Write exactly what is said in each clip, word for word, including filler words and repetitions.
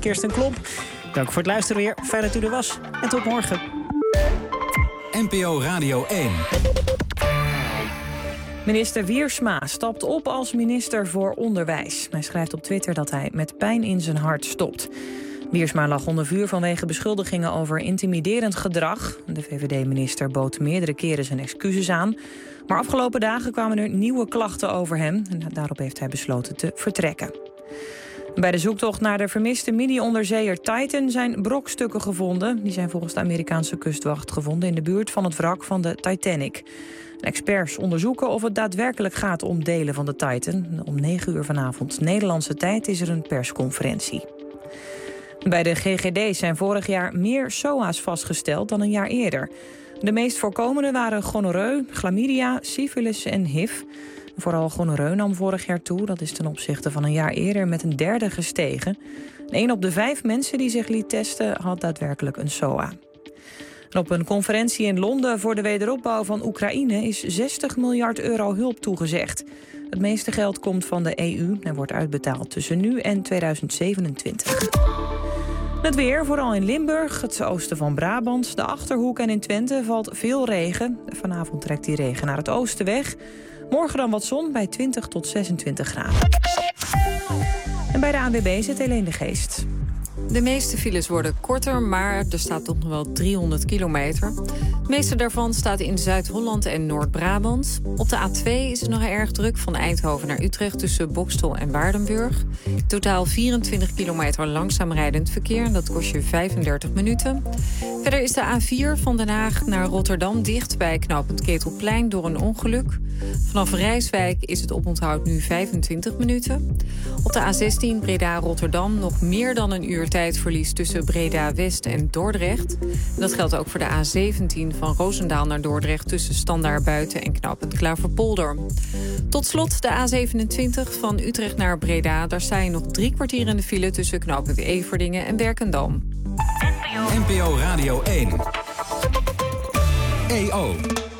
Kirsten Klomp. Dank voor het luisteren weer. Fijn dat u er was. En tot morgen. N P O Radio één. Minister Wiersma stapt op als minister voor Onderwijs. Hij schrijft op Twitter dat hij met pijn in zijn hart stopt. Wiersma lag onder vuur vanwege beschuldigingen over intimiderend gedrag. De V V D-minister bood meerdere keren zijn excuses aan. Maar afgelopen dagen kwamen er nieuwe klachten over hem. En daarop heeft hij besloten te vertrekken. Bij de zoektocht naar de vermiste mini-onderzeeër Titan zijn brokstukken gevonden. Die zijn volgens de Amerikaanse kustwacht gevonden in de buurt van het wrak van de Titanic. Experts onderzoeken of het daadwerkelijk gaat om delen van de Titan. Om negen uur vanavond Nederlandse tijd is er een persconferentie. Bij de G G D zijn vorig jaar meer S O A's vastgesteld dan een jaar eerder. De meest voorkomende waren gonoreu, chlamydia, syfilis en H I V. Vooral gonoreu nam vorig jaar toe. Dat is ten opzichte van een jaar eerder met een derde gestegen. Een op de vijf mensen die zich liet testen had daadwerkelijk een S O A. En op een conferentie in Londen voor de wederopbouw van Oekraïne is zestig miljard euro hulp toegezegd. Het meeste geld komt van de E U en wordt uitbetaald tussen nu en tweeduizend zevenentwintig. Het weer, vooral in Limburg, het oosten van Brabant, de Achterhoek en in Twente valt veel regen. Vanavond trekt die regen naar het oosten weg. Morgen dan wat zon bij twintig tot zesentwintig graden. En bij de A N W B zit Helene de Geest. De meeste files worden korter, maar er staat toch nog wel driehonderd kilometer. Het meeste daarvan staat in Zuid-Holland en Noord-Brabant. Op de A twee is het nog erg druk van Eindhoven naar Utrecht tussen Bokstel en Waardenburg. Totaal vierentwintig kilometer langzaam rijdend verkeer. Dat kost je vijfendertig minuten. Verder is de A vier van Den Haag naar Rotterdam dicht bij knooppunt Ketelplein door een ongeluk. Vanaf Rijswijk is het oponthoud nu vijfentwintig minuten. Op de A zestien Breda-Rotterdam nog meer dan een uur tijdverlies tussen Breda-West en Dordrecht. Dat geldt ook voor de A zeventien van Roosendaal naar Dordrecht tussen Standaard Buiten en knooppunt Klaverpolder. Tot slot de A zevenentwintig van Utrecht naar Breda. Daar sta je nog drie kwartier in de file tussen knooppunt Everdingen en Werkendam. N P O Radio één. E O.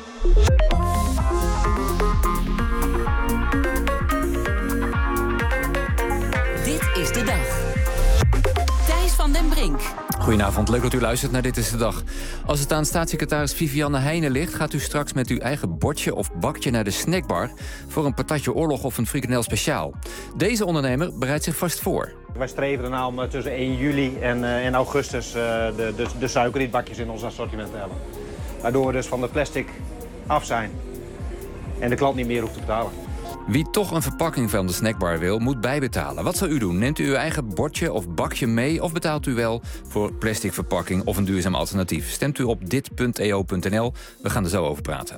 Dit is de dag. Thijs van den Brink. Goedenavond, leuk dat u luistert naar Dit is de Dag. Als het aan staatssecretaris Vivianne Heijnen ligt, gaat u straks met uw eigen bordje of bakje naar de snackbar voor een patatje oorlog of een frikandel speciaal. Deze ondernemer bereidt zich vast voor. Wij streven ernaar om tussen één juli en, uh, en augustus uh, de, de, de suikerrietbakjes in ons assortiment te hebben. Waardoor we dus van de plastic af zijn en de klant niet meer hoeft te betalen. Wie toch een verpakking van de snackbar wil, moet bijbetalen. Wat zal u doen? Neemt u uw eigen bordje of bakje mee of betaalt u wel voor plastic verpakking of een duurzaam alternatief? Stemt u op dit punt e o punt n l. We gaan er zo over praten.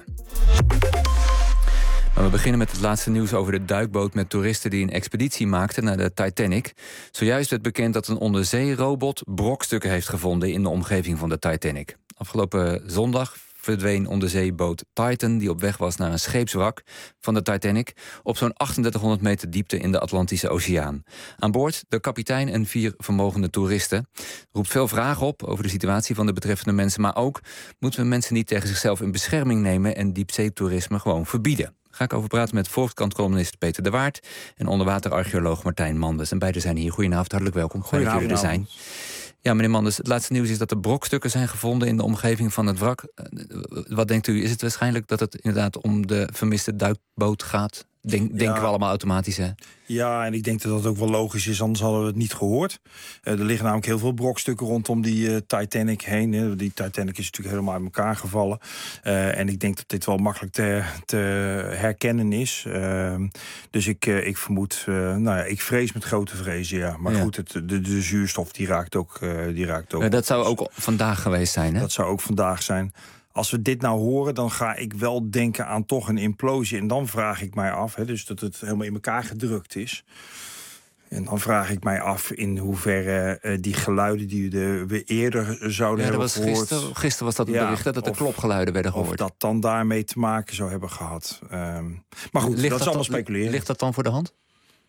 Maar we beginnen met het laatste nieuws over de duikboot met toeristen die een expeditie maakten naar de Titanic. Zojuist werd bekend dat een onderzeerobot brokstukken heeft gevonden in de omgeving van de Titanic. Afgelopen zondag verdween onderzeeboot Titan, die op weg was naar een scheepswrak van de Titanic, op zo'n achtendertighonderd meter diepte in de Atlantische Oceaan. Aan boord de kapitein en vier vermogende toeristen. Roept veel vragen op over de situatie van de betreffende mensen, maar ook moeten we mensen niet tegen zichzelf in bescherming nemen en diepzeetoerisme gewoon verbieden. Ga ik over praten met Volkskrant-columnist Peter de Waard en onderwaterarcheoloog Martijn Manders. En beiden zijn hier. Goedenavond, hartelijk welkom. Fijn dat jullie er zijn. Ja, meneer Manders, het laatste nieuws is dat er brokstukken zijn gevonden in de omgeving van het wrak. Wat denkt u, is het waarschijnlijk dat het inderdaad om de vermiste duikboot gaat? Denk, denken ja. we allemaal automatisch, hè? Ja, en ik denk dat dat ook wel logisch is, anders hadden we het niet gehoord. Uh, er liggen namelijk heel veel brokstukken rondom die uh, Titanic heen. Hè. Die Titanic is natuurlijk helemaal uit elkaar gevallen. Uh, en ik denk dat dit wel makkelijk te, te herkennen is. Uh, dus ik, uh, ik vermoed, uh, nou ja, ik vrees met grote vrezen, ja. Maar ja. goed, het, de, de zuurstof die raakt ook. Uh, die raakt ook uh, dat zou ook vandaag geweest zijn, hè? Dat zou ook vandaag zijn. Als we dit nou horen, dan ga ik wel denken aan toch een implosie. En dan vraag ik mij af, hè, dus dat het helemaal in elkaar gedrukt is. En dan vraag ik mij af in hoeverre uh, die geluiden die we, we eerder zouden ja, hebben was gehoord... Gisteren, gisteren was dat een ja, bericht dat de of, klopgeluiden werden gehoord. Of dat dan daarmee te maken zou hebben gehad. Um, maar goed, ligt dat is allemaal dan, speculeren. Ligt dat dan voor de hand?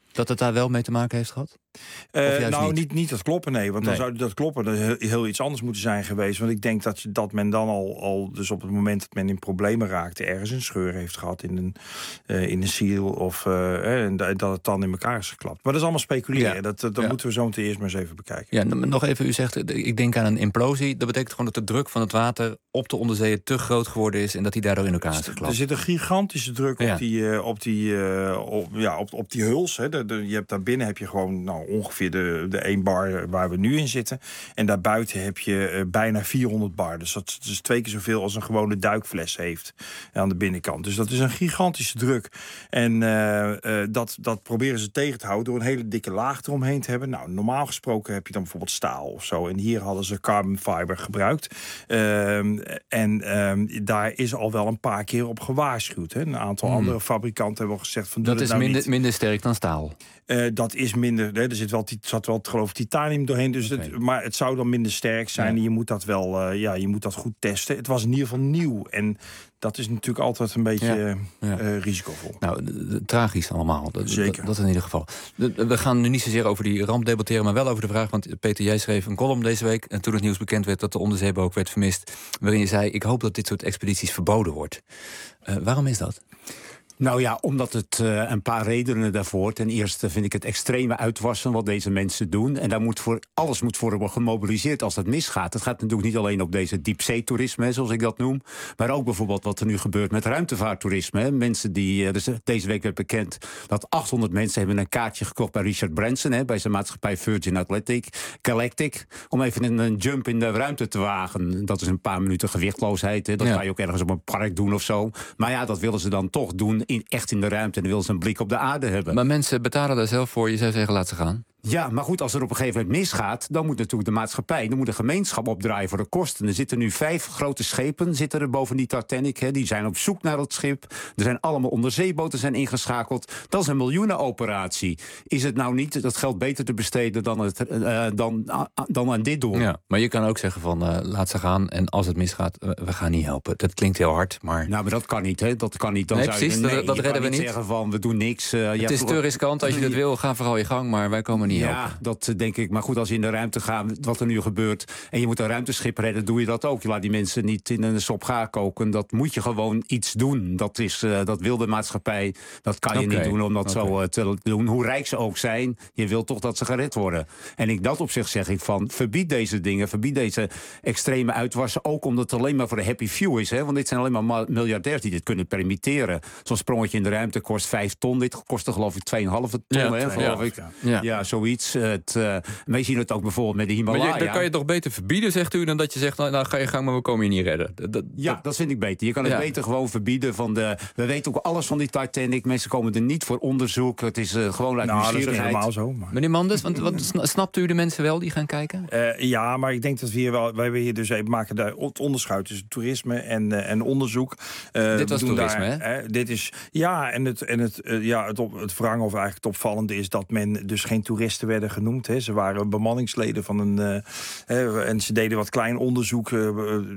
Dat het daar wel mee te maken heeft gehad? Uh, nou, niet? Niet, niet dat kloppen, nee. Want nee. dan zou dat kloppen er heel, heel iets anders moeten zijn geweest. Want ik denk dat, dat men dan al, al, dus op het moment dat men in problemen raakte, ergens een scheur heeft gehad in een, uh, in een ziel. Of uh, en dat het dan in elkaar is geklapt. Maar dat is allemaal speculeren. Ja. Dat, dat ja. moeten we zo meteen eerst maar eens even bekijken. Ja, nog even, u zegt, ik denk aan een implosie. Dat betekent gewoon dat de druk van het water op de onderzeeën te groot geworden is en dat hij daardoor in elkaar is geklapt. Er zit een gigantische druk ja. op die, uh, op die, uh, op, ja, op, op die huls. Hè. De, de, je hebt daar binnen heb je gewoon nou, ongeveer de, de één bar waar we nu in zitten. En daarbuiten heb je uh, bijna vierhonderd bar. Dus dat is twee keer zoveel als een gewone duikfles heeft aan de binnenkant. Dus dat is een gigantische druk. En uh, uh, dat, dat proberen ze tegen te houden door een hele dikke laag eromheen te hebben. Nou, normaal gesproken heb je dan bijvoorbeeld staal of zo. En hier hadden ze carbon fiber gebruikt. Uh, en uh, daar is al wel een paar keer op gewaarschuwd. Hè. Een aantal hmm. andere fabrikanten hebben al gezegd van doe dat is nou minder, niet. minder sterk dan staal. Uh, dat is minder. Hè, er zit wel, zat wel geloof ik titanium doorheen. Dus okay. het, maar het zou dan minder sterk zijn. Ja. En je moet dat wel, uh, ja, je moet dat goed testen. Het was in ieder geval nieuw. En dat is natuurlijk altijd een beetje ja. Ja. Uh, risicovol. Nou, de, de, tragisch allemaal. Dat, Zeker. Dat, dat in ieder geval. De, we gaan nu niet zozeer over die ramp debatteren, maar wel over de vraag. Want Peter, jij schreef een column deze week. En toen het nieuws bekend werd dat de onderzeeboot werd vermist, waarin je zei, ik hoop dat dit soort expedities verboden wordt. Uh, waarom is dat? Nou ja, omdat het uh, een paar redenen daarvoor. Ten eerste vind ik het extreme uitwassen wat deze mensen doen. En daar moet voor, alles moet voor worden gemobiliseerd als dat misgaat. Het gaat natuurlijk niet alleen op deze diepzeetoerisme, zoals ik dat noem. Maar ook bijvoorbeeld wat er nu gebeurt met ruimtevaarttoerisme. Hè. Mensen die, uh, dus deze week werd bekend dat achthonderd mensen hebben een kaartje gekocht bij Richard Branson. Hè, bij zijn maatschappij Virgin Atlantic, Galactic. Om even een, een jump in de ruimte te wagen. Dat is een paar minuten gewichtloosheid. Hè. Dat ja. ga je ook ergens op een park doen of zo. Maar ja, dat willen ze dan toch doen. In, echt in de ruimte en dan wil ze een blik op de aarde hebben. Maar mensen betalen daar zelf voor. Je zou zeggen, laat ze gaan. Ja, maar goed, als er op een gegeven moment misgaat, dan moet natuurlijk de maatschappij, dan moet de gemeenschap opdraaien voor de kosten. Er zitten nu vijf grote schepen zitten er boven die Titanic. Hè. Die zijn op zoek naar het schip. Er zijn allemaal onderzeeboten zijn ingeschakeld. Dat is een miljoenenoperatie. Is het nou niet dat geld beter te besteden dan, het, uh, dan, uh, dan aan dit doen? Ja, maar je kan ook zeggen van uh, laat ze gaan en als het misgaat, uh, we gaan niet helpen. Dat klinkt heel hard, maar... Nou, maar dat kan niet, hè. Dat kan niet. Dan nee, zou precies, je, nee, dat, dat je redden we niet. zeggen van, we doen niks. Uh, het ja, is te riskant. Als je dat wil, ga vooral je gang, maar wij komen niet ja, helpen. Dat denk ik. Maar goed, als je in de ruimte gaat, wat er nu gebeurt, en je moet een ruimteschip redden, doe je dat ook. Je laat die mensen niet in een sop gaar koken. Dat moet je gewoon iets doen. Dat, is, uh, dat wil de maatschappij. Dat kan je okay. niet doen om dat okay. zo uh, te doen. Hoe rijk ze ook zijn, je wilt toch dat ze gered worden. En in dat opzicht zeg ik van, verbied deze dingen, verbied deze extreme uitwassen. Ook omdat het alleen maar voor de happy few is. Hè? Want dit zijn alleen maar miljardairs die dit kunnen permitteren. Zo'n sprongetje in de ruimte kost vijf ton. Dit kostte geloof ik twee komma vijf ton. Ja, hè, geloof ja. ik. Ja. ja, zoiets. Het, uh, wij zien het ook bijvoorbeeld met de Himalaya. Maar je, dan kan je toch beter verbieden, zegt u, dan dat je zegt, nou, nou ga je gang, maar we komen je niet redden. Dat, dat, ja, dat vind ik beter. Je kan het ja. beter gewoon verbieden. Van de, we weten ook alles van die Titanic. Mensen komen er niet voor onderzoek. Het is uh, gewoon uit nou, nieuwsgierigheid. Dat is helemaal zo. Maar... Meneer Manders, want, wat, snapt u de mensen wel die gaan kijken? Uh, ja, maar ik denk dat we hier wel... Wij hier dus even maken daar het onderscheid tussen toerisme en, uh, en onderzoek. Uh, dit was toerisme, daar, hè? Uh, dit is... Ja, en het, en het, uh, ja, het, op, het wrang of eigenlijk het opvallende is dat men dus geen toeristen werden genoemd. Hè. Ze waren bemanningsleden van een... Uh, en ze deden wat klein onderzoek. Uh,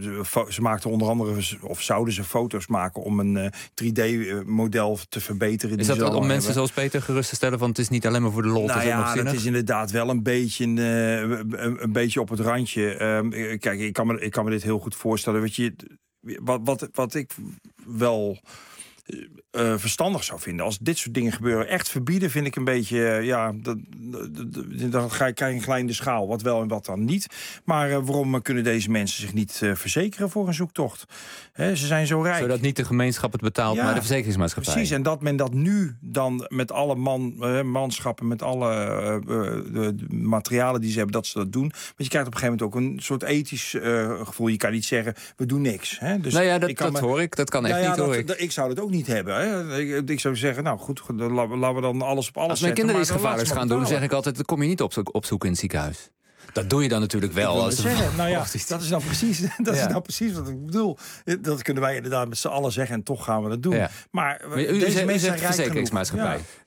ze maakten onder andere, of zouden ze foto's maken om een uh, drie D-model te verbeteren. Is dat wat om hebben. mensen zoals Peter gerust te stellen? Want het is niet alleen maar voor de lol. Nou het is ja, het is inderdaad wel een beetje, uh, een, een beetje op het randje. Uh, kijk, ik kan, me, ik kan me dit heel goed voorstellen. Weet je, wat, wat, wat ik wel... Uh, verstandig zou vinden. Als dit soort dingen gebeuren, echt verbieden vind ik een beetje, uh, ja, dan ga je krijg een kleine schaal, wat wel en wat dan niet. Maar uh, waarom kunnen deze mensen zich niet uh, verzekeren voor een zoektocht? He, ze zijn zo rijk. Zodat niet de gemeenschap het betaalt, ja, maar de verzekeringsmaatschappij. Precies, en dat men dat nu dan met alle man, uh, manschappen, met alle uh, de, de materialen die ze hebben, dat ze dat doen. Want je krijgt op een gegeven moment ook een soort ethisch uh, gevoel. Je kan niet zeggen, we doen niks. Hè? Dus nou ja, dat, ik kan dat me, hoor ik. Dat kan echt nou ja, niet, dat, hoor ik. Dat, ik zou dat ook niet hebben. Hè? Ik, ik zou zeggen, nou goed, laten we dan alles op alles Als zetten. mijn kinderen iets gevaarlijks gaan doen, zeg ik altijd, dan kom je niet op, opzoeken in het ziekenhuis. Dat doe je dan natuurlijk wel. Als zeggen, nou ja, dat is nou precies, dat ja. is nou precies wat ik bedoel. Dat kunnen wij inderdaad met z'n allen zeggen en toch gaan we dat doen. Ja. Maar, maar u, deze u, mensen zijn verzekeringsmaatschappij. Ja.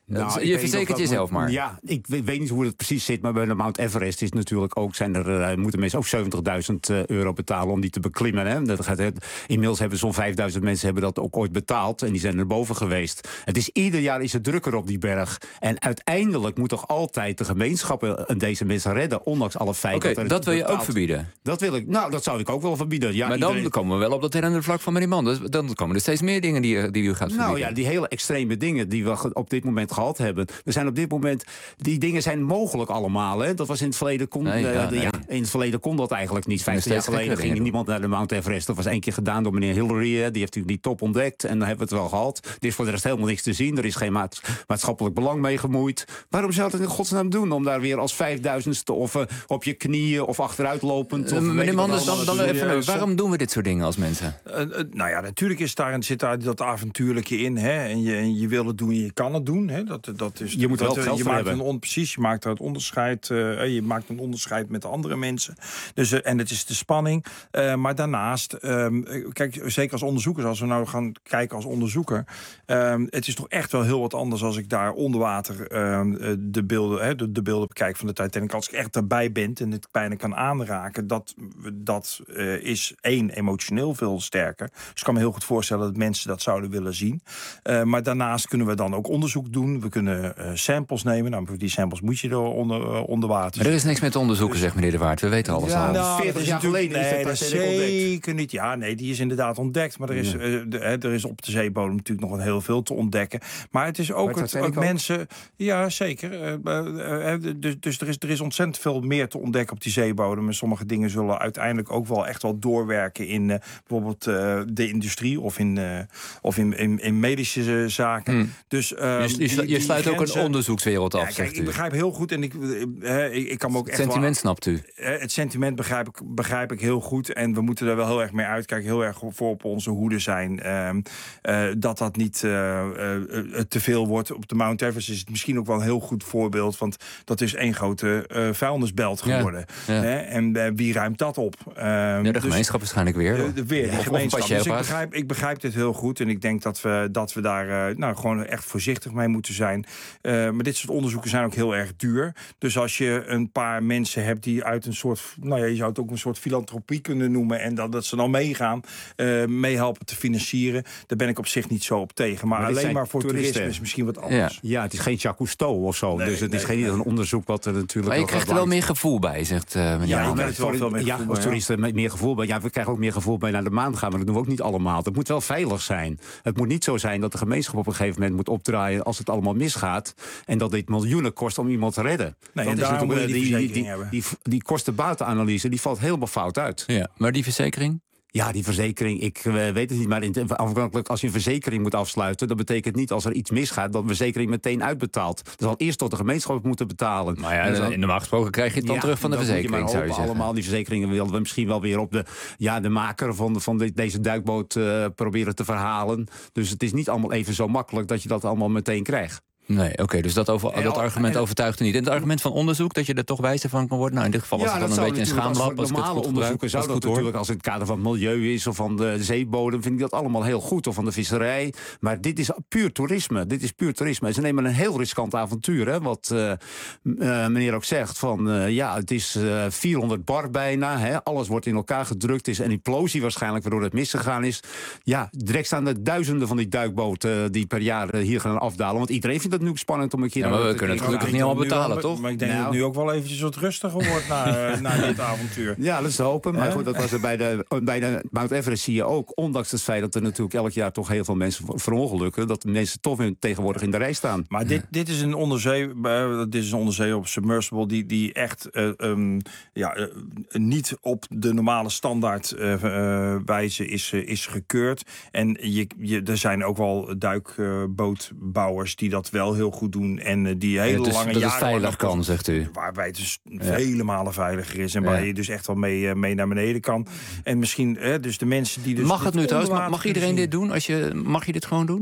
Nou, je verzekert jezelf moet, maar. Ja, ik weet, weet niet hoe het precies zit, maar bij de Mount Everest is natuurlijk ook, zijn er, uh, moeten mensen ook zeventigduizend euro betalen om die te beklimmen. Hè? Dat gaat, inmiddels hebben zo'n vijfduizend mensen hebben dat ook ooit betaald en die zijn er boven geweest. Het is, ieder jaar is het drukker op die berg. En uiteindelijk moet toch altijd de gemeenschappen deze mensen redden, ondanks alle feiten. Oké, okay, dat wil je ook verbieden? Dat wil ik, nou, dat zou ik ook wel verbieden. Ja, maar dan iedereen... komen we wel op dat herdende vlak van meneer Manders. Dan komen er steeds meer dingen die, die u gaat verbieden. Nou ja, die hele extreme dingen die we op dit moment gehad hebben. Er zijn op dit moment, die dingen zijn mogelijk allemaal. Hè? Dat was in het verleden kon, nee, ja, uh, nee. ja, in het verleden kon dat eigenlijk niet. Vijftig jaar geleden ging niemand naar de Mount Everest. Dat was één keer gedaan door meneer Hillary. Hè? Die heeft natuurlijk die top ontdekt en dan hebben we het wel gehad. Er is voor de rest helemaal niks te zien. Er is geen maats, maatschappelijk belang mee gemoeid. Waarom zou het in godsnaam doen om daar weer als vijfduizendste of uh, op je knieën of achteruitlopend? Uh, meneer Manders, dan, dan even, uh, waarom doen we dit soort dingen als mensen? Uh, uh, nou ja, natuurlijk is daar, zit daar dat avontuurlijke in. Hè? En, je, en je wil het doen, je kan het doen. Hè? Dat, dat is, je moet wel geld je maakt maakt een on, precies, je maakt er het onderscheid. Uh, je maakt een onderscheid met andere mensen. Dus, uh, en het is de spanning. Uh, maar daarnaast, um, kijk, zeker als onderzoekers, als we nou gaan kijken als onderzoeker, um, het is toch echt wel heel wat anders als ik daar onder water um, de beelden, hè, de, de beelden bekijk van de Titanic. Als ik echt erbij ben en het bijna kan aanraken, dat, dat uh, is één emotioneel veel sterker. Dus ik kan me heel goed voorstellen dat mensen dat zouden willen zien. Uh, maar daarnaast kunnen we dan ook onderzoek doen. We kunnen uh, samples nemen. Nou, die samples moet je er onder, uh, onder water. Maar er is niks met onderzoeken, dus, zegt meneer De Waard. We weten alles ja, al. Nou, veertig jaar geleden nee, is dat zeker niet. Ja, nee, die is inderdaad ontdekt. Maar er is, ja. uh, de, hè, er is op de zeebodem natuurlijk nog een heel veel te ontdekken. Maar het is ook het, ook mensen. Ja, zeker. Uh, uh, uh, dus dus er, is, er is ontzettend veel meer te ontdekken op die zeebodem. En sommige dingen zullen uiteindelijk ook wel echt wel doorwerken in uh, bijvoorbeeld uh, de industrie of in, uh, of in, in, in medische zaken. Hmm. Dus, uh, je, je, die, je sluit ook grenzen, een onderzoekswereld af, ja, kijk, zegt u. Ik begrijp heel goed en ik, uh, ik, ik kan me ook het echt sentiment wel, snapt u? Uh, het sentiment begrijp ik, begrijp ik heel goed. En we moeten er wel heel erg mee uitkijken. Heel erg voor op onze hoede zijn. Uh, uh, dat dat niet uh, uh, te veel wordt. Op de Mount Everest is het misschien ook wel een heel goed voorbeeld. Want dat is één grote uh, vuilnisbelt geworden. Ja, ja. Hè? En uh, wie ruimt dat op? Uh, ja, de dus, gemeenschap waarschijnlijk weer. De, de, weer, de of, gemeenschap. Of dus ik begrijp, ik begrijp dit heel goed. En ik denk dat we, dat we daar uh, nou, gewoon echt voorzichtig mee moeten zijn. Uh, maar dit soort onderzoeken zijn ook heel erg duur. Dus als je een paar mensen hebt die uit een soort, nou ja, je zou het ook een soort filantropie kunnen noemen. En dat, dat ze dan meegaan, uh, meehelpen te financieren. Daar ben ik op zich niet zo op tegen. Maar, maar alleen maar voor toeristen. toerisme is misschien wat anders. Ja, ja, het is geen Jacques Cousteau of zo. Nee, dus het nee, is geen nee. een onderzoek wat er natuurlijk. Maar je krijgt er wel meer gevoel bij, zegt uh, meneer. Ja, ja, het wel veel meer ja, als toeristen ja. meer gevoel bij. Ja, we krijgen ook meer gevoel bij naar de maan gaan, maar dat doen we ook niet allemaal. Het moet wel veilig zijn. Het moet niet zo zijn dat de gemeenschap op een gegeven moment moet opdraaien als het allemaal misgaat en dat dit miljoenen kost om iemand te redden. Nee, dat en is natuurlijk die, die, die, die, die, die kosten-batenanalyse die valt helemaal fout uit. Ja, maar die verzekering? Ja, die verzekering, ik uh, weet het niet, maar in, afhankelijk als je een verzekering moet afsluiten, dat betekent niet als er iets misgaat dat de verzekering meteen uitbetaalt. Dat zal eerst tot de gemeenschap moeten betalen. Maar ja, dan, normaal gesproken krijg je het dan ja, terug van de verzekering, zou je zeggen. Allemaal die verzekeringen willen we misschien wel weer op de, ja, de maker van, de, van de, deze duikboot uh, proberen te verhalen. Dus het is niet allemaal even zo makkelijk dat je dat allemaal meteen krijgt. Nee, oké, okay, dus dat, over, dat argument overtuigt u niet. En het argument van onderzoek, dat je er toch wijzer van kan worden? Nou, in dit geval was ja, het dan een beetje een schaamlab. Als normale als onderzoeken zou dat natuurlijk, als het in het kader van het milieu is of van de zeebodem, vind ik dat allemaal heel goed. Of van de visserij. Maar dit is puur toerisme. Dit is puur toerisme. Ze nemen een heel riskant avontuur, hè, wat uh, uh, meneer ook zegt. Van uh, ja, het is uh, vierhonderd bar bijna. Hè, alles wordt in elkaar gedrukt. Het is een implosie waarschijnlijk, waardoor het misgegaan is. Ja, direct staan er duizenden van die duikboten uh, die per jaar uh, hier gaan afdalen. Want iedereen vindt dat nu spannend om een keer. Ja, maar we kunnen het gelukkig niet allemaal betalen, toch? Maar ik denk nou. dat het nu ook wel eventjes wat rustiger wordt na, uh, na dit avontuur. Ja, dat is te hopen. Maar goed, dat was er bij de, bij de Mount Everest zie je ook, ondanks het feit dat er natuurlijk elk jaar toch heel veel mensen verongelukken, dat de mensen toch in, tegenwoordig in de rij staan. Maar dit, dit is een onderzee, uh, dit is een onderzee op submersible die, die echt uh, um, ja, uh, niet op de normale standaard uh, uh, wijze is, uh, is gekeurd. En je, je, er zijn ook wel duikbootbouwers uh, die dat wel heel goed doen en uh, die hele ja, dus, lange dat jaren... Dat het veilig kan, kan, zegt u. Waarbij het dus ja. vele malen veiliger is en waar ja. je dus echt wel mee, uh, mee naar beneden kan. En misschien, uh, dus de mensen die dus... Mag het nu trouwens? Mag, mag iedereen zien. dit doen? Als je, mag je dit gewoon doen?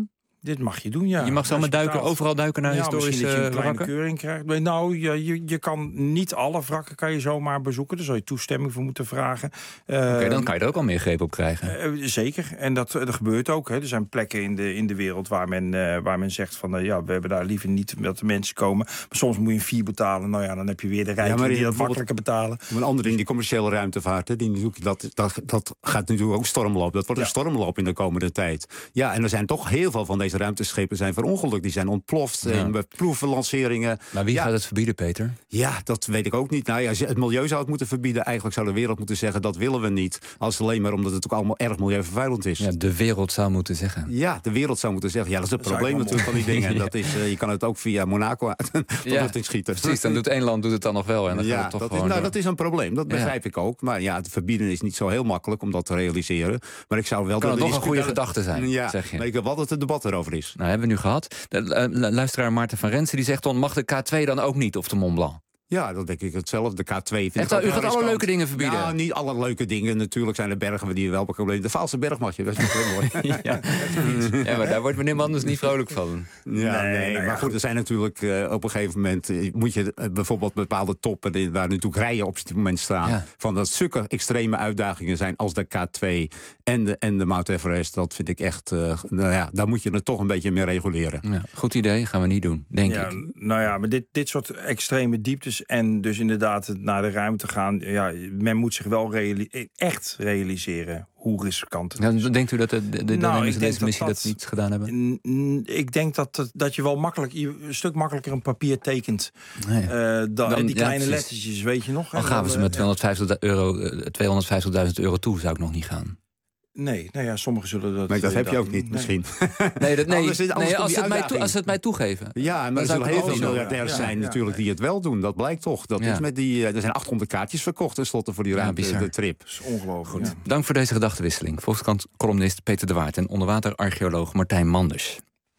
Dit mag je doen, ja. Je mag zomaar duiken, betaalt. overal duiken naar ja, historische dat je een kleine wrakken? keuring krijgt. Maar nou, je, je, je kan niet alle wrakken kan je zomaar bezoeken. Daar zou je toestemming voor moeten vragen. Uh, Oké, okay, dan kan je er ook al meer greep op krijgen. Uh, zeker. En dat, dat gebeurt ook. Hè. Er zijn plekken in de, in de wereld waar men, uh, waar men zegt van... Uh, ja, we hebben daar liever niet dat de mensen komen. Maar soms moet je een fee betalen. Nou ja, dan heb je weer de rijken ja, die dat makkelijker betalen. Een andere ding, die commerciële ruimtevaart... Hè, die, dat, dat, dat gaat natuurlijk ook stormloop. Dat wordt ja. een stormloop in de komende tijd. Ja, en er zijn toch heel veel van deze ruimteschepen zijn verongelukt. Die zijn ontploft. Ja. En proevenlanceringen. Maar wie ja. gaat het verbieden, Peter? Ja, dat weet ik ook niet. Nou ja, het milieu zou het moeten verbieden. Eigenlijk zou de wereld moeten zeggen, dat willen we niet. Als alleen maar omdat het ook allemaal erg milieuvervuilend is. Ja, de wereld zou moeten zeggen. Ja, de wereld zou moeten zeggen. Ja, dat is het dat probleem natuurlijk van die dingen. ja. dat is, uh, je kan het ook via Monaco uit ja. schieten. Precies, dan doet één land doet het dan nog wel. En dan ja, gaat het toch dat, gewoon is, nou, door. dat is een probleem. Dat begrijp ja. ik ook. Maar ja, het verbieden is niet zo heel makkelijk om dat te realiseren. Maar ik zou wel... Kan dat het toch een goede gedachte zijn, ja, zeg je. Maar ik wil wel dat het debat erover is. Nou, hebben we nu gehad. De uh, luisteraar Maarten van Rensen die zegt dan... mag de K twee dan ook niet, of de Mont Blanc? Ja, dat denk ik hetzelfde. De K twee vind Echt, ik ook u gaat alle leuke dingen verbieden? Ja, niet alle leuke dingen. Natuurlijk zijn er bergen die wel problemen. De Vaalse berg mag je best wel. ja. ja, maar daar wordt meneer Manders niet vrolijk van. Ja, nee, nee nou maar ja, goed, er zijn natuurlijk uh, op een gegeven moment... Uh, moet je uh, bijvoorbeeld bepaalde toppen... Die, waar natuurlijk rijen op dit moment staan... Ja. van dat zulke extreme uitdagingen zijn als de K twee en de, en de Mount Everest. Dat vind ik echt... Uh, nou ja, daar moet je het toch een beetje mee reguleren. Ja, goed idee, gaan we niet doen, denk ja, ik. Nou ja, maar dit, dit soort extreme dieptes... en dus inderdaad naar de ruimte gaan... ja, men moet zich wel reali- echt realiseren hoe riskant het is. Ja, denkt u dat de, de, de nou, deze dat missie dat, dat niet gedaan hebben? N, n, ik denk dat, dat je wel makkelijk een stuk makkelijker een papier tekent. Nee. Uh, dan, dan, die kleine ja, lettertjes, weet je nog. Dan gaven ze met tweehonderdvijftigduizend euro toe, zou ik nog niet gaan. Nee, nou ja, sommigen zullen dat... Maar dat heb je ook niet, nee. misschien. Nee, dat, nee, anders, anders nee als, het mij toe, als ze het mij toegeven. Ja, maar er zullen heel veel miljardairs ja, zijn ja, natuurlijk ja. die het wel doen. Dat blijkt toch. Dat ja. is met die, er zijn achthonderd kaartjes verkocht tenslotte voor die ruimte, ja, de trip. Dat is ongelooflijk. Goed. Ja. Dank voor deze gedachtenwisseling. Volkskrant-columnist Peter de Waard en onderwaterarcheoloog Martijn Manders.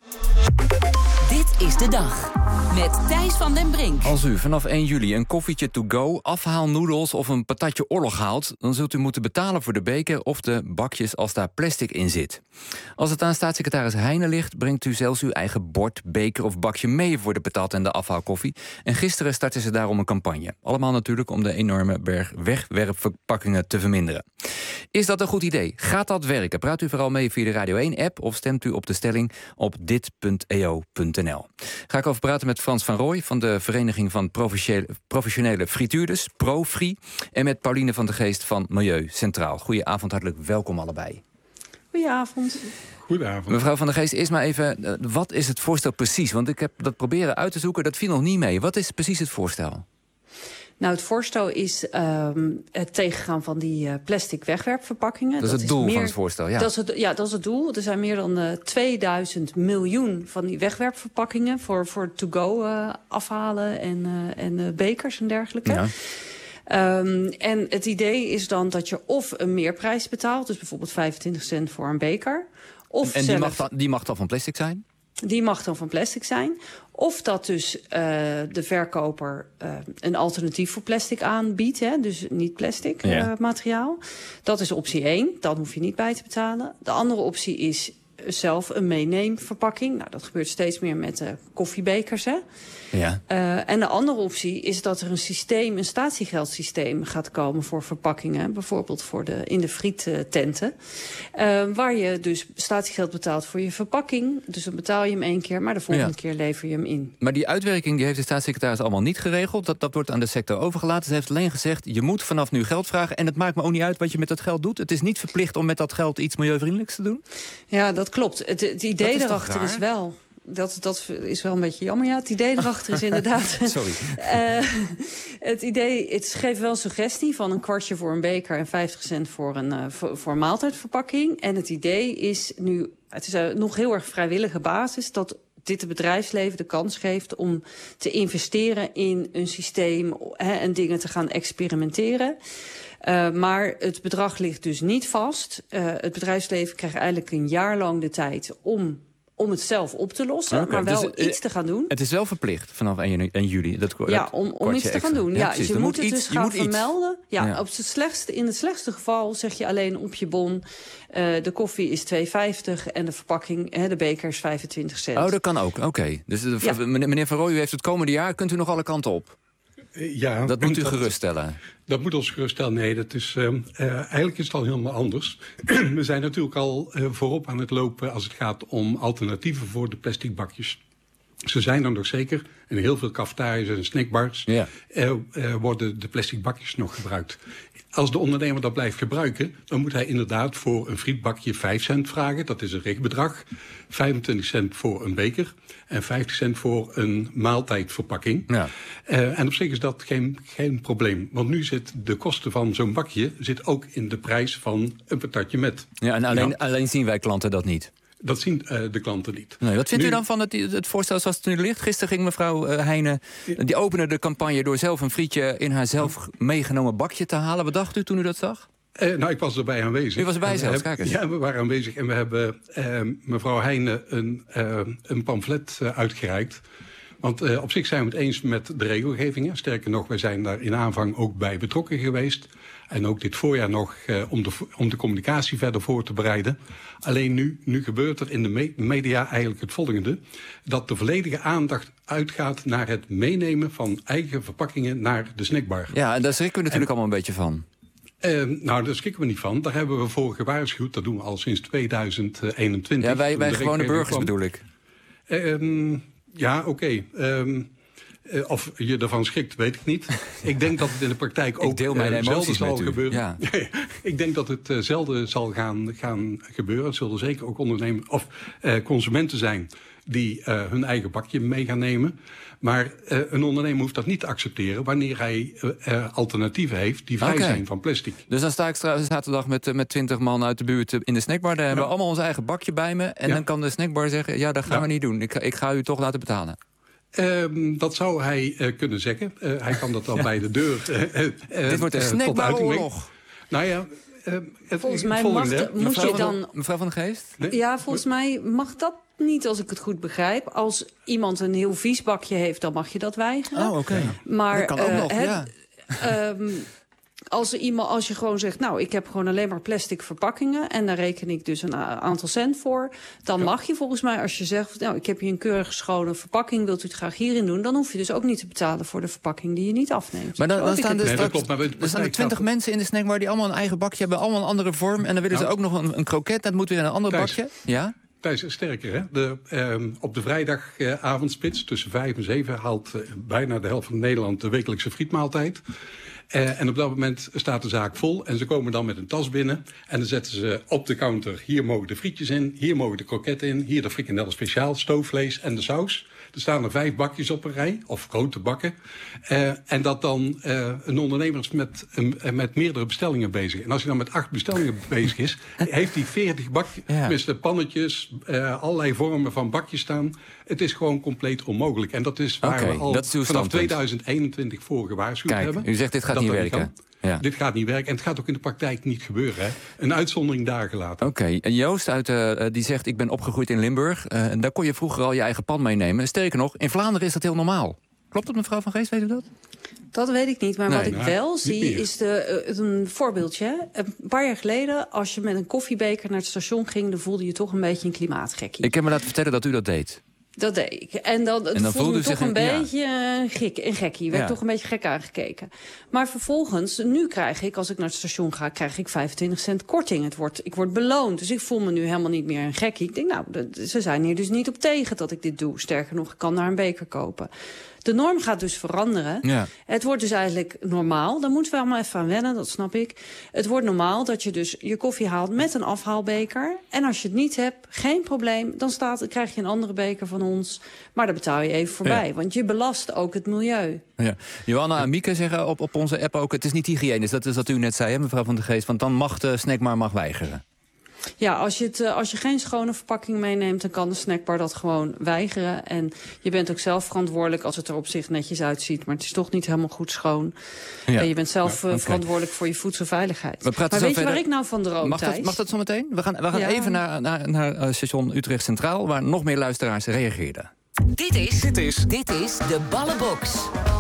Dit is de dag. Met Thijs van den Brink. Als u vanaf één juli een koffietje to go, afhaalnoedels of een patatje oorlog haalt... dan zult u moeten betalen voor de beker of de bakjes als daar plastic in zit. Als het aan staatssecretaris Heijnen ligt... brengt u zelfs uw eigen bord, beker of bakje mee voor de patat en de afhaalkoffie. En gisteren startten ze daarom een campagne. Allemaal natuurlijk om de enorme berg wegwerpverpakkingen te verminderen. Is dat een goed idee? Gaat dat werken? Praat u vooral mee via de Radio één-app... of stemt u op de stelling op dit punt e o punt n l. Ga ik over praten met Frans van Rooij... van de Vereniging van Professionele Frituurders, ProFri... en met Pauline van de Geest van Milieu Centraal. Goedenavond, hartelijk welkom allebei. Goedenavond. Goedenavond. Mevrouw van der Geest, eerst maar even, uh, wat is het voorstel precies? Want ik heb dat proberen uit te zoeken, dat viel nog niet mee. Wat is precies het voorstel? Nou, het voorstel is um, het tegengaan van die uh, plastic wegwerpverpakkingen. Dat is het dat doel is meer, van het voorstel, ja. Dat is het, ja, dat is het doel. Er zijn meer dan uh, tweeduizend miljoen van die wegwerpverpakkingen... voor, voor to-go uh, afhalen en, uh, en uh, bekers en dergelijke. Ja. Um, en het idee is dan dat je of een meerprijs betaalt... dus bijvoorbeeld vijfentwintig cent voor een beker... Of en die, zelf, mag dan, die mag dan van plastic zijn? Die mag dan van plastic zijn. Of dat dus uh, de verkoper uh, een alternatief voor plastic aanbiedt. Hè, dus niet plastic ja. uh, materiaal. Dat is optie één. Dan hoef je niet bij te betalen. De andere optie is zelf een meeneemverpakking. Nou, dat gebeurt steeds meer met uh, koffiebekers. Hè. Ja. Uh, en de andere optie is dat er een systeem, een statiegeldsysteem gaat komen voor verpakkingen. Bijvoorbeeld voor de, in de friettenten. Uh, waar je dus statiegeld betaalt voor je verpakking. Dus dan betaal je hem één keer, maar de volgende ja. keer lever je hem in. Maar die uitwerking die heeft de staatssecretaris allemaal niet geregeld. Dat, dat wordt aan de sector overgelaten. Ze heeft alleen gezegd, je moet vanaf nu geld vragen. En het maakt me ook niet uit wat je met dat geld doet. Het is niet verplicht om met dat geld iets milieuvriendelijks te doen. Ja, dat klopt. Het, het idee erachter is wel... Dat, dat is wel een beetje jammer, ja. Het idee erachter is inderdaad... Sorry. uh, het idee, het geeft wel een suggestie van een kwartje voor een beker... en vijftig cent voor een, uh, voor, voor een maaltijdverpakking. En het idee is nu... Het is uh, nog heel erg vrijwillige basis... dat dit het bedrijfsleven de kans geeft om te investeren in een systeem... Hè, en dingen te gaan experimenteren... Uh, maar het bedrag ligt dus niet vast. Uh, het bedrijfsleven krijgt eigenlijk een jaar lang de tijd om om het zelf op te lossen, Okay, maar wel dus, iets te gaan doen. Het is wel verplicht vanaf één juli. Dat, Ja, dat om, om iets te gaan doen. Ja, ja, dus je moet het iets, dus gaan vermelden. Ja, ja. Op het slechtste, in het slechtste geval zeg je alleen op je bon... Uh, de koffie is twee vijftig en de verpakking, hè, de beker is vijfentwintig cent. Oh, dat kan ook. Oké. Okay. Dus de, ja. meneer Van Rooij, u heeft het komende jaar, kunt u nog alle kanten op? Ja, dat moet u geruststellen. Dat, dat moet ons geruststellen. Nee, dat is, uh, uh, eigenlijk is het al helemaal anders. We zijn natuurlijk al uh, voorop aan het lopen als het gaat om alternatieven voor de plastic bakjes. Ze zijn er nog zeker. In heel veel cafetaria's en snackbars ja. uh, uh, worden de plastic bakjes nog gebruikt. Als de ondernemer dat blijft gebruiken, dan moet hij inderdaad voor een frietbakje vijf cent vragen. Dat is een richtbedrag. vijfentwintig cent voor een beker. En vijftig cent voor een maaltijdverpakking. Ja. Uh, en op zich is dat geen, geen probleem. Want nu zit de kosten van zo'n bakje zit ook in de prijs van een patatje met. Ja, en alleen, ja. alleen zien wij klanten dat niet. Dat zien uh, de klanten niet. Nee, wat vindt nu, u dan van het, het voorstel zoals het nu ligt? Gisteren ging mevrouw uh, Heijnen, die opende de campagne door zelf een frietje in haar zelf meegenomen bakje te halen. Wat dacht u toen u dat zag? Uh, nou, ik was erbij aanwezig. U was erbij zelfs, kijk eens. Ja, we waren aanwezig en we hebben uh, mevrouw Heijnen een, uh, een pamflet uh, uitgereikt. Want uh, op zich zijn we het eens met de regelgevingen. Sterker nog, wij zijn daar in aanvang ook bij betrokken geweest. En ook dit voorjaar nog uh, om, de, om de communicatie verder voor te bereiden. Alleen nu, nu gebeurt er in de me- media eigenlijk het volgende. Dat de volledige aandacht uitgaat naar het meenemen van eigen verpakkingen naar de snackbar. Ja, en daar schrikken we natuurlijk en, allemaal een beetje van. Uh, nou, daar schrikken we niet van. Daar hebben we voor gewaarschuwd. Dat doen we al sinds tweeduizend eenentwintig. Ja, wij, wij gewone burgers kwam. bedoel ik. Uh, ja, oké. Okay. Um, Uh, of je ervan schrikt, weet ik niet. Ik denk dat het in de praktijk ook deel mijn uh, zelden zal u. gebeuren. Ja. Ik denk dat het uh, zelden zal gaan, gaan gebeuren. Het zullen zeker ook ondernemers of uh, consumenten zijn die uh, hun eigen bakje mee gaan nemen. Maar uh, een ondernemer hoeft dat niet te accepteren wanneer hij uh, uh, alternatieven heeft die vrij okay. zijn van plastic. Dus dan sta ik zaterdag met, uh, met twintig man uit de buurt in de snackbar. Daar ja. hebben we allemaal ons eigen bakje bij me. En ja. dan kan de snackbar zeggen, ja, dat gaan ja. we niet doen. Ik, ik ga u toch laten betalen. Um, dat zou hij uh, kunnen zeggen. Uh, hij kan dat dan ja. bij de deur. Uh, uh, Dit wordt een uh, snackbaroorlog. Nou ja, uh, het, volgens het mij volgende, mag de, moet je dan. Mevrouw van de Geest? Nee? Ja, volgens mij mag dat niet, als ik het goed begrijp. Als iemand een heel vies bakje heeft, dan mag je dat weigeren. Oh, oké. Okay. Maar dat kan ook uh, nog, het, ja. Um, Als, iemand, als je gewoon zegt, nou, ik heb gewoon alleen maar plastic verpakkingen en daar reken ik dus een aantal cent voor, dan ja. mag je volgens mij, als je zegt, nou, ik heb hier een keurige schone verpakking, wilt u het graag hierin doen, dan hoef je dus ook niet te betalen voor de verpakking die je niet afneemt. Maar dan, dan staan er nee, straks, klopt, maar we, er staan er twintig mensen in de snackbar die allemaal een eigen bakje hebben, allemaal een andere vorm, en dan willen nou, ze ook nog een, een kroket, dat moet weer in een ander Thijs, bakje. Ja? Thijs, sterker, hè? De, um, op de vrijdagavondspits uh, tussen vijf en zeven haalt uh, bijna de helft van Nederland de wekelijkse frietmaaltijd. Uh, en op dat moment staat de zaak vol. En ze komen dan met een tas binnen. En dan zetten ze op de counter, hier mogen de frietjes in, hier mogen de kroketten in, hier de frikandellen speciaal, stoofvlees en de saus. Er staan er vijf bakjes op een rij, of grote bakken. Uh, en dat dan uh, een ondernemer is met, uh, met meerdere bestellingen bezig. En als hij dan met acht bestellingen bezig is, heeft hij veertig bakjes, ja. met pannetjes, uh, allerlei vormen van bakjes staan. Het is gewoon compleet onmogelijk. En dat is waar okay, we al vanaf tweeduizend eenentwintig voor gewaarschuwd Kijk, hebben. U zegt dit gaat niet werken. Ja. Dit gaat niet werken en het gaat ook in de praktijk niet gebeuren. Hè? Een uitzondering daar gelaten. Oké, okay. En Joost uit, uh, die zegt, ik ben opgegroeid in Limburg. Uh, en daar kon je vroeger al je eigen pan meenemen. Sterker nog, in Vlaanderen is dat heel normaal. Klopt dat, mevrouw Van Geest, weet u dat? Dat weet ik niet, maar nee, wat ik nou, wel zie meer. is de, uh, een voorbeeldje. Een paar jaar geleden, als je met een koffiebeker naar het station ging, dan voelde je toch een beetje een klimaatgekkie. Ik heb me laten vertellen dat u dat deed. Dat deed ik. En dan, en dan voelde ik toch een, een beetje ja. gek, een gekkie. Werd ja. toch een beetje gek aangekeken. Maar vervolgens, nu krijg ik, als ik naar het station ga, krijg ik vijfentwintig cent korting. Het wordt, ik word beloond. Dus ik voel me nu helemaal niet meer een gekkie. Ik denk, nou, de, ze zijn hier dus niet op tegen dat ik dit doe. Sterker nog, ik kan daar een beker kopen. De norm gaat dus veranderen. Ja. Het wordt dus eigenlijk normaal. Daar moeten we allemaal even aan wennen, dat snap ik. Het wordt normaal dat je dus je koffie haalt met een afhaalbeker. En als je het niet hebt, geen probleem. Dan staat, krijg je een andere beker van ons. Maar daar betaal je even voorbij. Ja. Want je belast ook het milieu. Ja. Johanna en Mieke zeggen op, op onze app ook, het is niet hygiënisch. Dat is wat u net zei, hè, mevrouw Van der Geest. Want dan mag de snack maar mag weigeren. Ja, als je, het, uh, als je geen schone verpakking meeneemt, dan kan de snackbar dat gewoon weigeren. En je bent ook zelf verantwoordelijk als het er op zich netjes uitziet, maar het is toch niet helemaal goed schoon. Ja. En je bent zelf ja, okay. verantwoordelijk voor je voedselveiligheid. Maar weet je verder... waar ik nou van droom, mag dat, mag dat zo meteen? We gaan, we gaan ja. even naar, naar, naar uh, station Utrecht Centraal, waar nog meer luisteraars reageerden. Dit is, dit is, dit is de Ballenbox.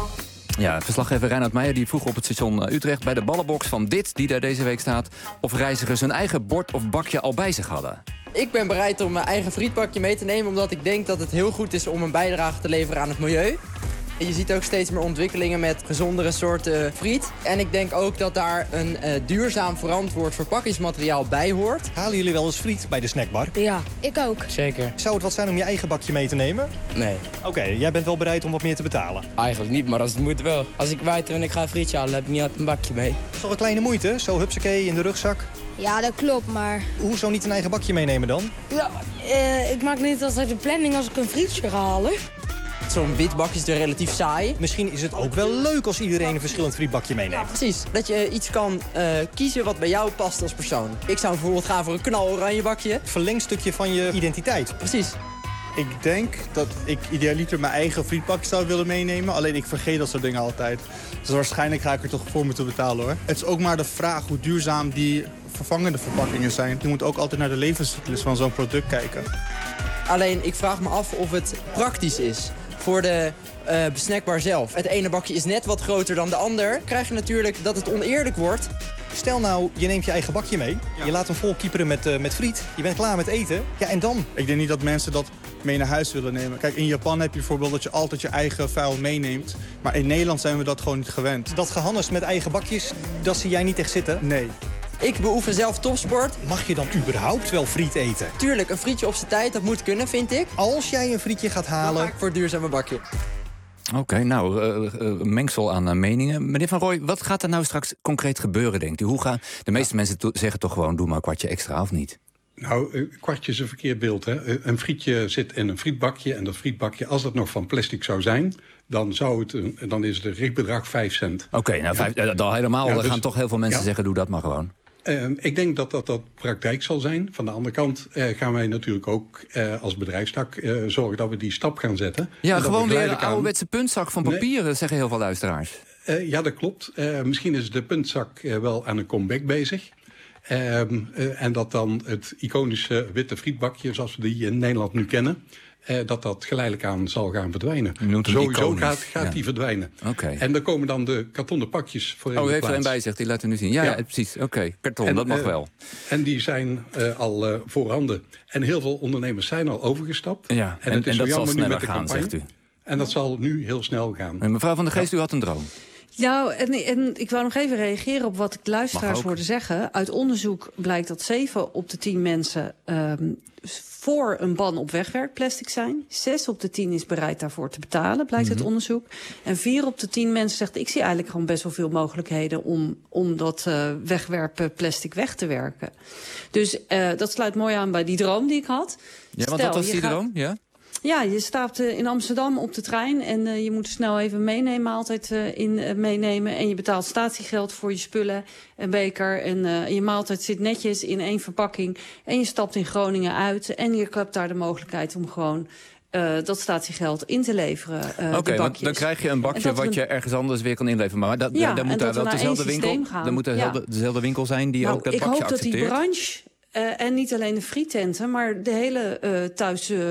Ja, verslaggever Reinhard Meijer die vroeg op het station Utrecht bij de ballenbox van Dit, die daar deze week staat, of reizigers hun eigen bord of bakje al bij zich hadden. Ik ben bereid om mijn eigen frietbakje mee te nemen, omdat ik denk dat het heel goed is om een bijdrage te leveren aan het milieu. En je ziet ook steeds meer ontwikkelingen met gezondere soorten friet. En ik denk ook dat daar een uh, duurzaam verantwoord verpakkingsmateriaal bij hoort. Halen jullie wel eens friet bij de snackbar? Ja, ik ook. Zeker. Zou het wat zijn om je eigen bakje mee te nemen? Nee. Oké, okay, jij bent wel bereid om wat meer te betalen? Eigenlijk niet, maar als het moet wel. Als ik buiten en ik ga een frietje halen, heb ik niet altijd een bakje mee. Dat is toch een kleine moeite? Zo hupsakee in de rugzak? Ja, dat klopt, maar... Hoezo niet een eigen bakje meenemen dan? Ja, uh, ik maak niet altijd de planning als ik een frietje ga halen. Zo'n wit bakje is er relatief saai. Misschien is het ook wel leuk als iedereen een verschillend frietbakje meeneemt. Ja, precies. Dat je iets kan uh, kiezen wat bij jou past als persoon. Ik zou bijvoorbeeld gaan voor een knaloranje bakje. Verlengstukje van je identiteit. Precies. Ik denk dat ik idealiter mijn eigen frietbakje zou willen meenemen. Alleen ik vergeet dat soort dingen altijd. Dus waarschijnlijk ga ik er toch voor moeten betalen, hoor. Het is ook maar de vraag hoe duurzaam die vervangende verpakkingen zijn. Je moet ook altijd naar de levenscyclus van zo'n product kijken. Alleen ik vraag me af of het praktisch is voor de uh, snackbar zelf. Het ene bakje is net wat groter dan de ander. Krijg je natuurlijk dat het oneerlijk wordt. Stel nou, je neemt je eigen bakje mee. Ja. Je laat hem vol kieperen met, uh, met friet. Je bent klaar met eten. Ja, en dan? Ik denk niet dat mensen dat mee naar huis willen nemen. Kijk, in Japan heb je bijvoorbeeld dat je altijd je eigen vuil meeneemt. Maar in Nederland zijn we dat gewoon niet gewend. Dat gehannes met eigen bakjes, dat zie jij niet echt zitten? Nee. Ik beoefen zelf topsport. Mag je dan überhaupt wel friet eten? Tuurlijk, een frietje op zijn tijd, dat moet kunnen, vind ik. Als jij een frietje gaat halen... Dan ga ik voor het duurzame bakje. Oké, okay, nou, uh, uh, mengsel aan uh, meningen. Meneer Van Rooij, wat gaat er nou straks concreet gebeuren, denkt u? Hoe gaan de meeste ja. mensen to- zeggen toch gewoon, doe maar een kwartje extra, of niet? Nou, een kwartje is een verkeerd beeld, hè. Een frietje zit in een frietbakje en dat frietbakje, als dat nog van plastic zou zijn, dan, zou het een, dan is het richtbedrag vijf cent. Oké, okay, nou, vijf, uh, dan helemaal, ja, dus, gaan toch heel veel mensen ja. zeggen, doe dat maar gewoon. Uh, ik denk dat dat, dat praktijk zal zijn. Van de andere kant uh, gaan wij natuurlijk ook uh, als bedrijfstak uh, zorgen dat we die stap gaan zetten. Ja, gewoon weer een ouderwetse puntzak van papieren, nee. zeggen heel veel luisteraars. Uh, ja, dat klopt. Uh, misschien is de puntzak uh, wel aan een comeback bezig. Uh, uh, en dat dan het iconische witte frietbakje, zoals we die in Nederland nu kennen, Uh, dat dat geleidelijk aan zal gaan verdwijnen. Sowieso gaat, gaat ja. die verdwijnen. Okay. En dan komen dan de kartonnen pakjes voor in oh, de heeft plaats. er een bij, zegt hij, laat u nu zien. Ja, ja. ja precies. Oké, okay. karton, en, dat mag uh, wel. En die zijn uh, al uh, voorhanden. En heel veel ondernemers zijn al overgestapt. Ja, en, en het is en dat zal sneller met de gaan, campagne. zegt u. En dat zal nu heel snel gaan. En mevrouw Van der Geest, ja. u had een droom. Nou, en, en ik wou nog even reageren op wat ik luisteraars hoorde zeggen. Uit onderzoek blijkt dat zeven op de tien mensen um, voor een ban op wegwerkplastic zijn. Zes op de tien is bereid daarvoor te betalen, blijkt uit mm-hmm. onderzoek. En vier op de tien mensen zegt, ik zie eigenlijk gewoon best wel veel mogelijkheden om, om dat uh, wegwerpplastic weg te werken. Dus uh, dat sluit mooi aan bij die droom die ik had. Ja, want Stel, dat was die gaat, droom, ja? Ja, je staat uh, in Amsterdam op de trein en uh, je moet snel even meenemen, altijd uh, in uh, meenemen. En je betaalt statiegeld voor je spullen, een beker. En uh, je maaltijd zit netjes in één verpakking. En je stapt in Groningen uit en je hebt daar de mogelijkheid om gewoon Uh, dat statiegeld in te leveren. Uh, Oké, okay, want dan krijg je een bakje wat we... je ergens anders weer kan inleveren. Maar dat, ja, dan moet daar wel dezelfde winkel, dan moet er ja. dezelfde winkel zijn die nou, ook dat bakje accepteert. Ik hoop dat die branche Uh, en niet alleen de friettenten, maar de hele uh, thuis, uh,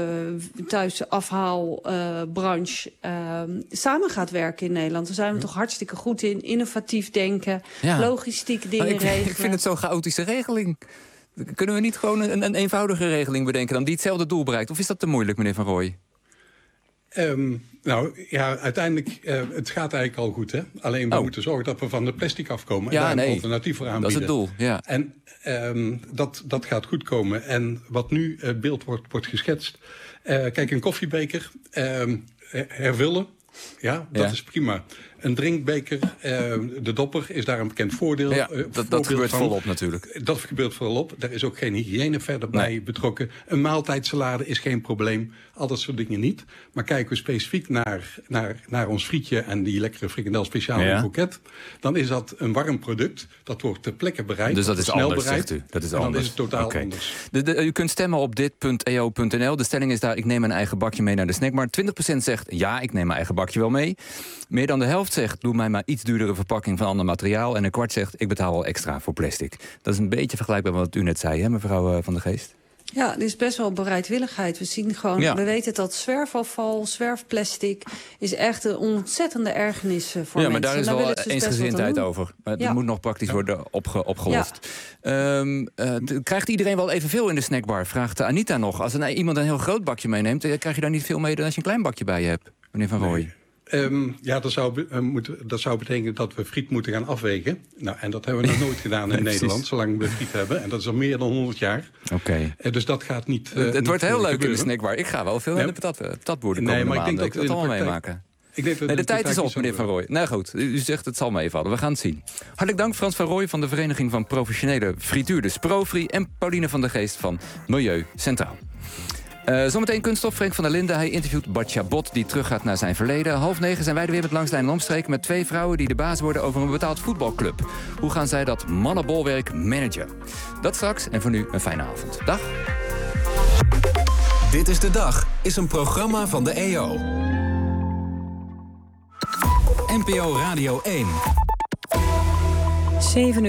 thuisafhaalbranche uh, uh, samen gaat werken in Nederland. Daar zijn we ja. toch hartstikke goed in. Innovatief denken, ja. logistiek dingen ik, regelen. Ik vind het zo'n chaotische regeling. Kunnen we niet gewoon een, een eenvoudige regeling bedenken dan die hetzelfde doel bereikt? Of is dat te moeilijk, meneer Van Rooij? Um, nou, ja, uiteindelijk, uh, het gaat eigenlijk al goed, hè? Alleen we oh. moeten zorgen dat we van de plastic afkomen en ja, daar nee. een alternatief voor aanbieden. Dat is het doel, ja. En um, dat, dat gaat goed komen. En wat nu het uh, beeld wordt, wordt geschetst. Uh, kijk, een koffiebeker, um, hervullen, ja, dat ja. is prima. Een drinkbeker, uh, de dopper is daar een bekend voordeel. Ja, uh, dat, dat gebeurt van. volop natuurlijk. Dat gebeurt volop. Daar is ook geen hygiëne verder bij Nee. betrokken. Een maaltijdsalade is geen probleem. Al dat soort dingen niet. Maar kijken we specifiek naar, naar, naar ons frietje en die lekkere frikandel speciaal Ja. en kroket, dan is dat een warm product. Dat wordt ter plekke bereid. Dus dat is snel anders, bereid. zegt u. Dat is en dan anders. is het totaal Oké. anders. De, de, u kunt stemmen op dit punt e o punt n l. De stelling is daar, ik neem mijn eigen bakje mee naar de snackmarkt. twintig procent zegt, ja, ik neem mijn eigen bakje wel mee. Meer dan de helft zegt, doe mij maar iets duurdere verpakking van ander materiaal. En een kwart zegt, ik betaal wel extra voor plastic. Dat is een beetje vergelijkbaar met wat u net zei, hè, mevrouw uh, Van der Geest? Ja, er is best wel bereidwilligheid. We zien gewoon, Ja. we weten dat zwerfafval, zwerfplastic is echt een ontzettende ergernis voor mensen. Ja, maar daar is Daar wel willen ze dus best eensgezindheid wat aan over. Maar Ja. dat moet nog praktisch worden opge- opgelost. Ja. Um, uh, t- krijgt iedereen wel evenveel in de snackbar? Vraagt Anita nog. Als een, iemand een heel groot bakje meeneemt, uh, krijg je daar niet veel mee dan als je een klein bakje bij je hebt, meneer Van Rooij? Nee. Um, ja, dat zou, be- uh, moeten, dat zou betekenen dat we friet moeten gaan afwegen. Nou, en dat hebben we nog nooit gedaan in Nee, Nederland, precies. zolang we friet hebben. En dat is al meer dan honderd jaar. Oké. Okay. Uh, dus dat gaat niet. Uh, het het niet, wordt heel uh, leuk gebeuren. in de snackbar. Ik ga wel veel Nee. naar de patat, patatboer de Nee, komende maar ik denk maanden. dat Ik wil het in de allemaal praktijk- meemaken. Ik denk dat Nee, de het tijd is praktijk op, meneer zo Van Rooij. Nou goed, u zegt het zal meevallen. We gaan het zien. Hartelijk dank Frans van Rooij van de Vereniging van Professionele Frituurders Profri en Pauline van der Geest van Milieu Centraal. Uh, zometeen kunststof, Frank van der Linden. Hij interviewt Bart Chabot, die teruggaat naar zijn verleden. Half negen zijn wij er weer met Langs de Lijn en Omstreken... met twee vrouwen die de baas worden over een betaald voetbalclub. Hoe gaan zij dat mannenbolwerk managen? Dat straks en voor nu een fijne avond. Dag. Dit is de Dag is een programma van de E O. N P O Radio één. zeven